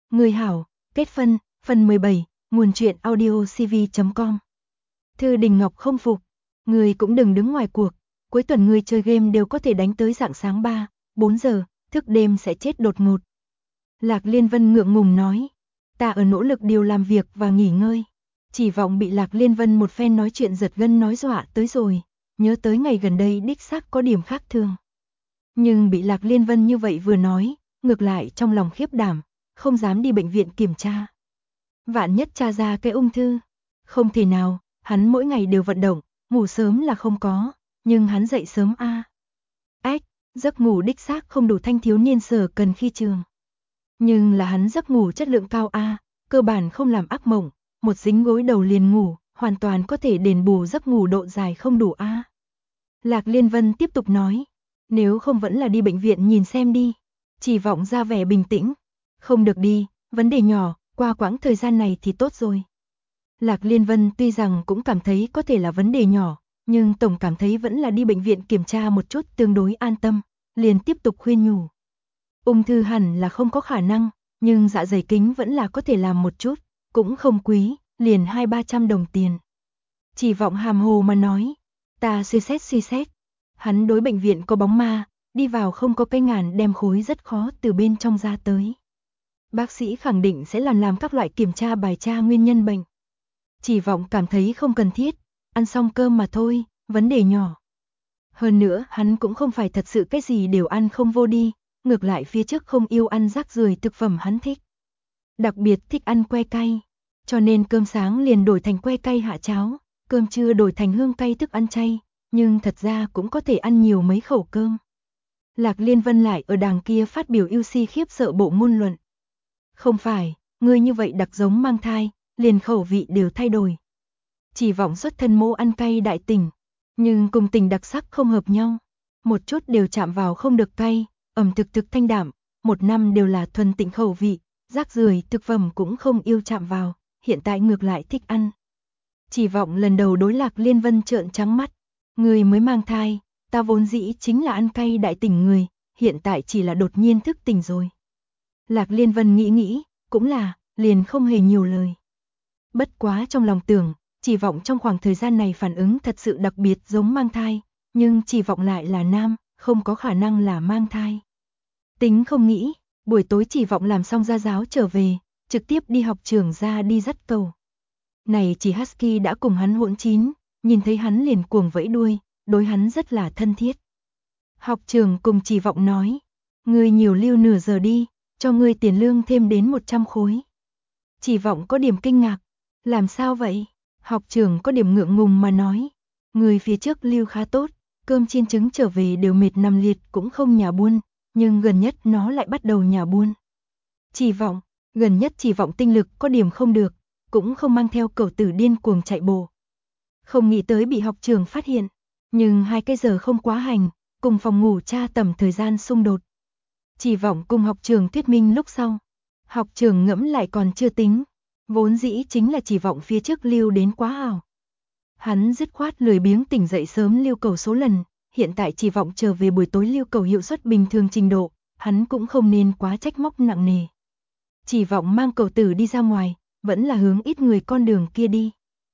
Người hảo, kết phân, phần 17, nguồn truyện audio cv.com. Thư Đình Ngọc không phục, người cũng đừng đứng ngoài cuộc, cuối tuần người chơi game đều có thể đánh tới rạng sáng 3, 4 giờ, thức đêm sẽ chết đột ngột. Lạc Liên Vân ngượng ngùng nói, ta ở nỗ lực điều làm việc và nghỉ ngơi. Chỉ vọng bị Lạc Liên Vân một phen nói chuyện giật gân nói dọa tới rồi, nhớ tới ngày gần đây đích xác có điểm khác thường. Nhưng bị Lạc Liên Vân như vậy vừa nói, ngược lại trong lòng khiếp đảm, không dám đi bệnh viện kiểm tra. Vạn nhất tra ra cái ung thư, không thể nào, hắn mỗi ngày đều vận động, ngủ sớm là không có, nhưng hắn dậy sớm a. Giấc ngủ đích xác không đủ thanh thiếu niên sở cần khi trường. Nhưng là hắn giấc ngủ chất lượng cao a, cơ bản không làm ác mộng, một dính gối đầu liền ngủ, hoàn toàn có thể đền bù giấc ngủ độ dài không đủ a. Lạc Liên Vân tiếp tục nói, nếu không vẫn là đi bệnh viện nhìn xem đi. Chỉ vọng ra vẻ bình tĩnh, không được đi, vấn đề nhỏ, qua quãng thời gian này thì tốt rồi. Lạc Liên Vân tuy rằng cũng cảm thấy có thể là vấn đề nhỏ, nhưng tổng cảm thấy vẫn là đi bệnh viện kiểm tra một chút tương đối an tâm, liền tiếp tục khuyên nhủ. Ung thư hẳn là không có khả năng, nhưng dạ dày kính vẫn là có thể làm một chút, cũng không quý, liền 200-300 đồng tiền. Chỉ vọng hàm hồ mà nói, ta suy xét. Hắn đối bệnh viện có bóng ma, đi vào không có cái ngàn đem khối rất khó từ bên trong ra tới. Bác sĩ khẳng định sẽ làm các loại kiểm tra bài tra nguyên nhân bệnh. Chỉ vọng cảm thấy không cần thiết, ăn xong cơm mà thôi, vấn đề nhỏ. Hơn nữa hắn cũng không phải thật sự cái gì đều ăn không vô đi, ngược lại phía trước không yêu ăn rác rưởi thực phẩm hắn thích. Đặc biệt thích ăn que cay, cho nên cơm sáng liền đổi thành que cay hạ cháo, cơm trưa đổi thành hương cay thức ăn chay, nhưng thật ra cũng có thể ăn nhiều mấy khẩu cơm. Lạc Liên Vân lại ở đàng kia phát biểu yêu si khiếp sợ bộ ngôn luận. Không phải, ngươi như vậy đặc giống mang thai, liền khẩu vị đều thay đổi. Chỉ vọng xuất thân mô ăn cay đại tỉnh, nhưng cùng tình đặc sắc không hợp nhau. Một chút đều chạm vào không được cay, ẩm thực thanh đạm, một năm đều là thuần tịnh khẩu vị, rác rưởi thực phẩm cũng không yêu chạm vào, hiện tại ngược lại thích ăn. Chỉ vọng lần đầu đối Lạc Liên Vân trợn trắng mắt, người mới mang thai, ta vốn dĩ chính là ăn cay đại tỉnh người, hiện tại chỉ là đột nhiên thức tỉnh rồi. Lạc Liên Vân nghĩ, cũng là, liền không hề nhiều lời. Bất quá trong lòng tưởng, chỉ vọng trong khoảng thời gian này phản ứng thật sự đặc biệt giống mang thai, nhưng chỉ vọng lại là nam, không có khả năng là mang thai. Tính không nghĩ, buổi tối chỉ vọng làm xong gia giáo trở về, trực tiếp đi học trường ra đi dắt cầu. Này chỉ Husky đã cùng hắn hỗn chín, nhìn thấy hắn liền cuồng vẫy đuôi, đối hắn rất là thân thiết. Học trường cùng chỉ vọng nói, ngươi nhiều lưu nửa giờ đi, cho ngươi tiền lương thêm đến 100 khối. Chỉ vọng có điểm kinh ngạc, làm sao vậy? Học trường có điểm ngượng ngùng mà nói, người phía trước lưu khá tốt, cơm chiên trứng trở về đều mệt nằm liệt cũng không nhà buôn, nhưng gần nhất nó lại bắt đầu nhà buôn. Chỉ vọng, gần nhất chỉ vọng tinh lực có điểm không được, cũng không mang theo cẩu tử điên cuồng chạy bộ. Không nghĩ tới bị học trường phát hiện, nhưng 2 cái giờ không quá hành, cùng phòng ngủ tra tầm thời gian xung đột. Chỉ vọng cùng học trường thuyết minh lúc sau. Học trường ngẫm lại còn chưa tính, vốn dĩ chính là chỉ vọng phía trước lưu đến quá ảo. Hắn dứt khoát lười biếng tỉnh dậy sớm lưu cầu số lần, hiện tại chỉ vọng trở về buổi tối lưu cầu hiệu suất bình thường trình độ, hắn cũng không nên quá trách móc nặng nề. Chỉ vọng mang cầu tử đi ra ngoài, vẫn là hướng ít người con đường kia đi.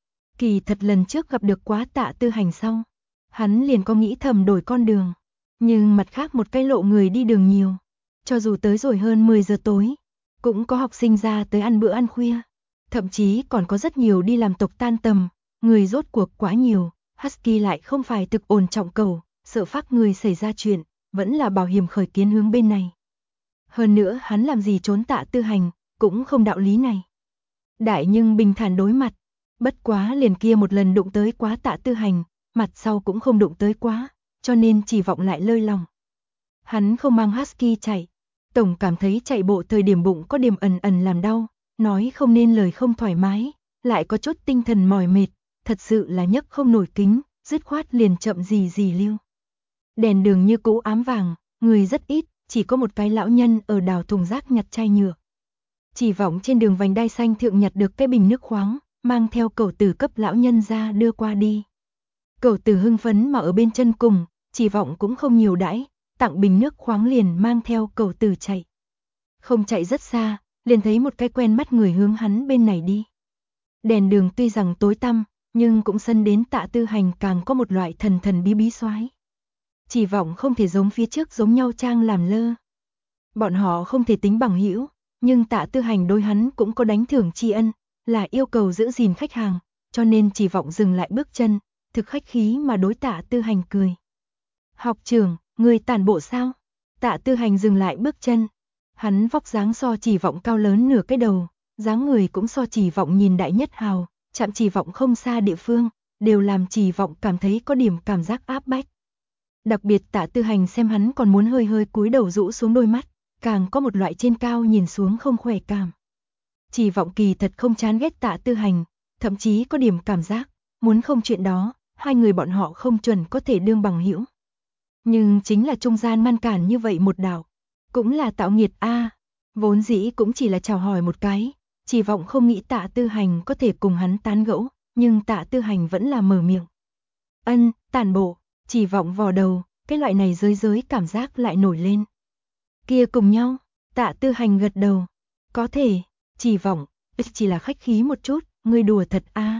Kỳ thật lần trước gặp được Quá Tạ Tư Hành xong, hắn liền có nghĩ thầm đổi con đường, nhưng mặt khác một cái lộ người đi đường nhiều, cho dù tới rồi hơn 10 giờ tối, cũng có học sinh ra tới ăn bữa ăn khuya, thậm chí còn có rất nhiều đi làm tộc tan tầm, người rốt cuộc quá nhiều, Husky lại không phải thực ổn trọng cầu, sợ phát người xảy ra chuyện, vẫn là bảo hiểm khởi kiến hướng bên này. Hơn nữa hắn làm gì trốn Tạ Tư Hành, cũng không đạo lý này. Đại nhưng bình thản đối mặt, bất quá liền kia một lần đụng tới Quá Tạ Tư Hành, mặt sau cũng không đụng tới quá, cho nên chỉ vọng lại lơi lòng. Hắn không mang Husky chạy, tổng cảm thấy chạy bộ thời điểm bụng có điểm ẩn làm đau, nói không nên lời không thoải mái, lại có chút tinh thần mỏi mệt, thật sự là nhấc không nổi kính, dứt khoát liền chậm gì lưu. Đèn đường như cũ ám vàng, người rất ít, chỉ có một cái lão nhân ở đào thùng rác nhặt chai nhựa. Chỉ vọng trên đường vành đai xanh thượng nhặt được cái bình nước khoáng, mang theo cẩu tử cấp lão nhân ra đưa qua đi. Cẩu tử hưng phấn mà ở bên chân cùng, chỉ vọng cũng không nhiều đãi, tặng bình nước khoáng liền mang theo cẩu tử chạy. Không chạy rất xa, liền thấy một cái quen mắt người hướng hắn bên này đi. Đèn đường tuy rằng tối tăm, nhưng cũng sân đến Tạ Tư Hành càng có một loại thần thần bí bí soái. Chỉ vọng không thể giống phía trước giống nhau trang làm lơ. Bọn họ không thể tính bằng hữu, nhưng Tạ Tư Hành đối hắn cũng có đánh thưởng tri ân, là yêu cầu giữ gìn khách hàng, cho nên Chỉ vọng dừng lại bước chân, thực khách khí mà đối Tạ Tư Hành cười. Học trưởng, người tản bộ sao? Tạ Tư Hành dừng lại bước chân. Hắn vóc dáng so Chỉ vọng cao lớn nửa cái đầu, dáng người cũng so Chỉ vọng nhìn đại nhất hào, chạm Chỉ vọng không xa địa phương, đều làm Chỉ vọng cảm thấy có điểm cảm giác áp bách. Đặc biệt Tạ Tư Hành xem hắn còn muốn hơi hơi cúi đầu rũ xuống đôi mắt, càng có một loại trên cao nhìn xuống không khỏe cảm. Chỉ vọng kỳ thật không chán ghét Tạ Tư Hành, thậm chí có điểm cảm giác, muốn không chuyện đó, hai người bọn họ không chuẩn có thể đương bằng hữu. Nhưng chính là trung gian ngăn cản như vậy một đạo, cũng là tạo nghiệt a. Vốn dĩ cũng chỉ là chào hỏi một cái, Chỉ vọng không nghĩ Tạ Tư Hành có thể cùng hắn tán gẫu, nhưng Tạ Tư Hành vẫn là mở miệng. Ân, tản bộ. Chỉ vọng vò đầu, cái loại này giới cảm giác lại nổi lên. Kia cùng nhau, Tạ Tư Hành gật đầu. Có thể, Chỉ vọng, chỉ là khách khí một chút, ngươi đùa thật a.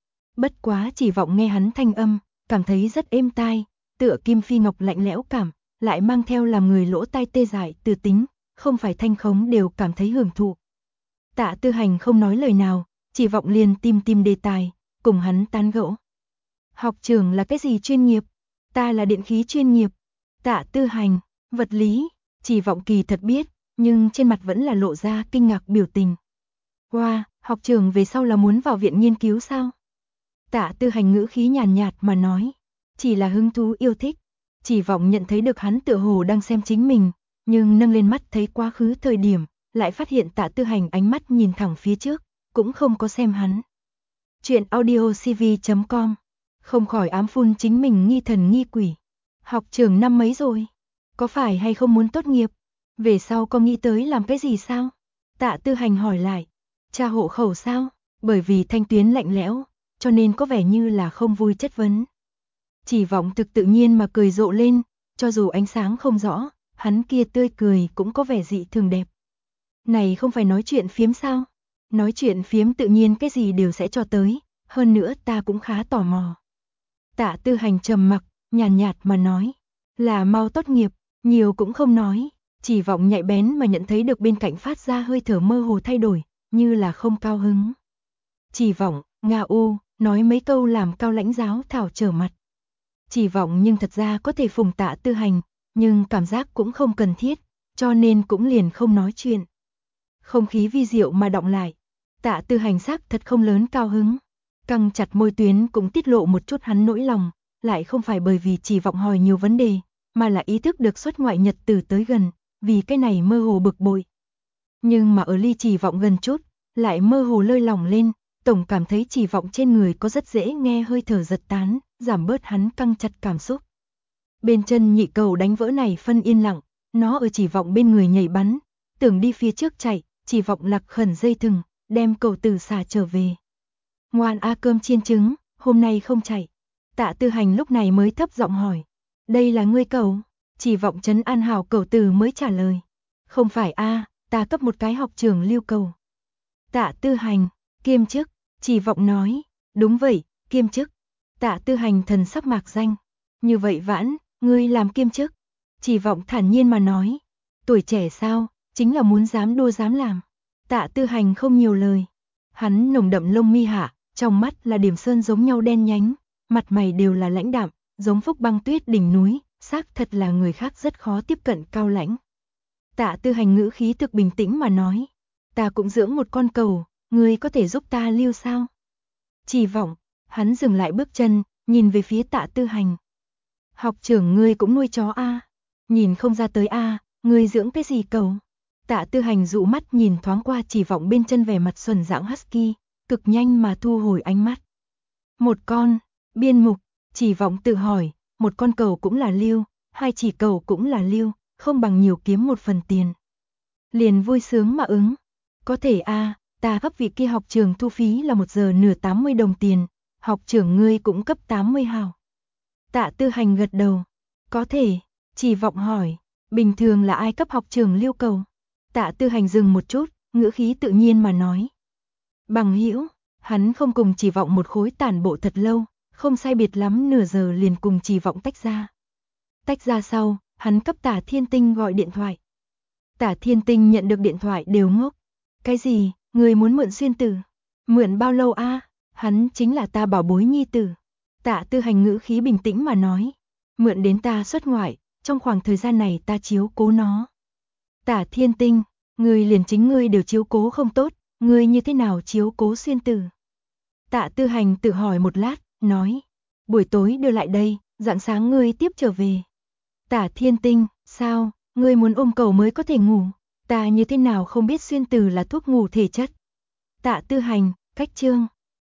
Bất quá Chỉ vọng nghe hắn thanh âm, cảm thấy rất êm tai, tựa kim phi ngọc lạnh lẽo cảm, lại mang theo làm người lỗ tai tê dại từ tính, không phải thanh khống đều cảm thấy hưởng thụ. Tạ Tư Hành không nói lời nào, Chỉ vọng liền tìm đề tài, cùng hắn tán gẫu. Học trưởng là cái gì chuyên nghiệp? Ta là điện khí chuyên nghiệp. Tạ Tư Hành, vật lý, Chỉ vọng kỳ thật biết, nhưng trên mặt vẫn là lộ ra kinh ngạc biểu tình. Wow, học trưởng về sau là muốn vào viện nghiên cứu sao? Tạ Tư Hành ngữ khí nhàn nhạt mà nói, chỉ là hứng thú yêu thích. Chỉ vọng nhận thấy được hắn tựa hồ đang xem chính mình, nhưng nâng lên mắt thấy quá khứ thời điểm, lại phát hiện Tạ Tư Hành ánh mắt nhìn thẳng phía trước, cũng không có xem hắn. Chuyện audiocv.com, không khỏi ám phun chính mình nghi thần nghi quỷ. Học trường năm mấy rồi? Có phải hay không muốn tốt nghiệp? Về sau có nghĩ tới làm cái gì sao? Tạ Tư Hành hỏi lại. Tra hộ khẩu sao? Bởi vì thanh tuyến lạnh lẽo, cho nên có vẻ như là không vui chất vấn. Chỉ vọng thực tự nhiên mà cười rộ lên, cho dù ánh sáng không rõ, hắn kia tươi cười cũng có vẻ dị thường đẹp. Này không phải nói chuyện phiếm sao? Nói chuyện phiếm tự nhiên cái gì đều sẽ cho tới, hơn nữa ta cũng khá tò mò. Tạ Tư Hành trầm mặc, nhàn nhạt mà nói, là mau tốt nghiệp, nhiều cũng không nói, Chỉ vọng nhạy bén mà nhận thấy được bên cạnh phát ra hơi thở mơ hồ thay đổi, như là không cao hứng. Chỉ vọng, nga u, nói mấy câu làm Cao Lãnh giáo thảo trở mặt. Chỉ vọng nhưng thật ra có thể phùng Tạ Tư Hành, nhưng cảm giác cũng không cần thiết, cho nên cũng liền không nói chuyện. Không khí vi diệu mà đọng lại, Tạ Tư Hành sắc thật không lớn cao hứng. Căng chặt môi tuyến cũng tiết lộ một chút hắn nỗi lòng, lại không phải bởi vì Chỉ vọng hỏi nhiều vấn đề, mà là ý thức được xuất ngoại nhật tử tới gần, vì cái này mơ hồ bực bội. Nhưng mà ở ly Chỉ vọng gần chút, lại mơ hồ lơi lỏng lên, tổng cảm thấy Chỉ vọng trên người có rất dễ nghe hơi thở giật tán, giảm bớt hắn căng chặt cảm xúc. Bên chân nhị cầu đánh vỡ này phân yên lặng, nó ở Chỉ vọng bên người nhảy bắn, tưởng đi phía trước chạy, Chỉ vọng lạc khẩn dây thừng, đem cầu tử xả trở về. Ngoan a cơm chiên trứng, hôm nay không chạy. Tạ Tư Hành lúc này mới thấp giọng hỏi. Đây là ngươi cầu? Chỉ vọng trấn an hảo cầu tử mới trả lời. Không phải a, ta cấp một cái học trường lưu cầu. Tạ Tư Hành, kiêm chức, Chỉ vọng nói. Đúng vậy, kiêm chức. Tạ Tư Hành thần sắc mạc danh. Như vậy Vãn, ngươi làm kiêm chức. Chỉ vọng thản nhiên mà nói. Tuổi trẻ sao, chính là muốn dám đua dám làm. Tạ Tư Hành không nhiều lời. Hắn nồng đậm lông mi hạ, trong mắt là điểm sơn giống nhau đen nhánh, mặt mày đều là lãnh đạm, giống phúc băng tuyết đỉnh núi, xác thật là người khác rất khó tiếp cận cao lãnh. Tạ Tư Hành ngữ khí thực bình tĩnh mà nói, ta cũng dưỡng một con cầu, ngươi có thể giúp ta lưu sao? Chỉ vọng, hắn dừng lại bước chân, nhìn về phía Tạ Tư Hành. Học trưởng ngươi cũng nuôi chó a? Nhìn không ra tới a, ngươi dưỡng cái gì cầu? Tạ Tư Hành dụ mắt nhìn thoáng qua Chỉ vọng bên chân vẻ mặt xuẩn dạng husky, cực nhanh mà thu hồi ánh mắt. Một con, biên mục, Chỉ vọng tự hỏi, một con cầu cũng là lưu, hai chỉ cầu cũng là lưu, không bằng nhiều kiếm một phần tiền. Liền vui sướng mà ứng. Có thể a, ta cấp vị kia học trường thu phí là 1 giờ nửa 80 đồng tiền, học trưởng ngươi cũng cấp 80 hào. Tạ Tư Hành gật đầu. Có thể, Chỉ vọng hỏi, bình thường là ai cấp học trường lưu cầu? Tạ Tư Hành dừng một chút, ngữ khí tự nhiên mà nói. Bằng hữu, hắn không cùng Chỉ Vọng một khối tản bộ thật lâu, không sai biệt lắm nửa giờ liền cùng Chỉ Vọng tách ra. Tách ra sau, hắn cấp Tả Thiên Tinh gọi điện thoại. Tả Thiên Tinh nhận được điện thoại đều ngốc. Cái gì, người muốn mượn xuyên tử? Mượn bao lâu a? Hắn chính là ta bảo bối nhi tử. Tạ Tư Hành ngữ khí bình tĩnh mà nói. Mượn đến ta xuất ngoại, trong khoảng thời gian này ta chiếu cố nó. Tả Thiên Tinh, ngươi liền chính ngươi đều chiếu cố không tốt, ngươi như thế nào chiếu cố xuyên tử? Tạ Tư Hành tự hỏi một lát, nói. Buổi tối đưa lại đây, rạng sáng ngươi tiếp trở về. Tả Thiên Tinh, sao, ngươi muốn ôm cầu mới có thể ngủ? Ta như thế nào không biết xuyên tử là thuốc ngủ thể chất? Tạ Tư Hành, cách chương.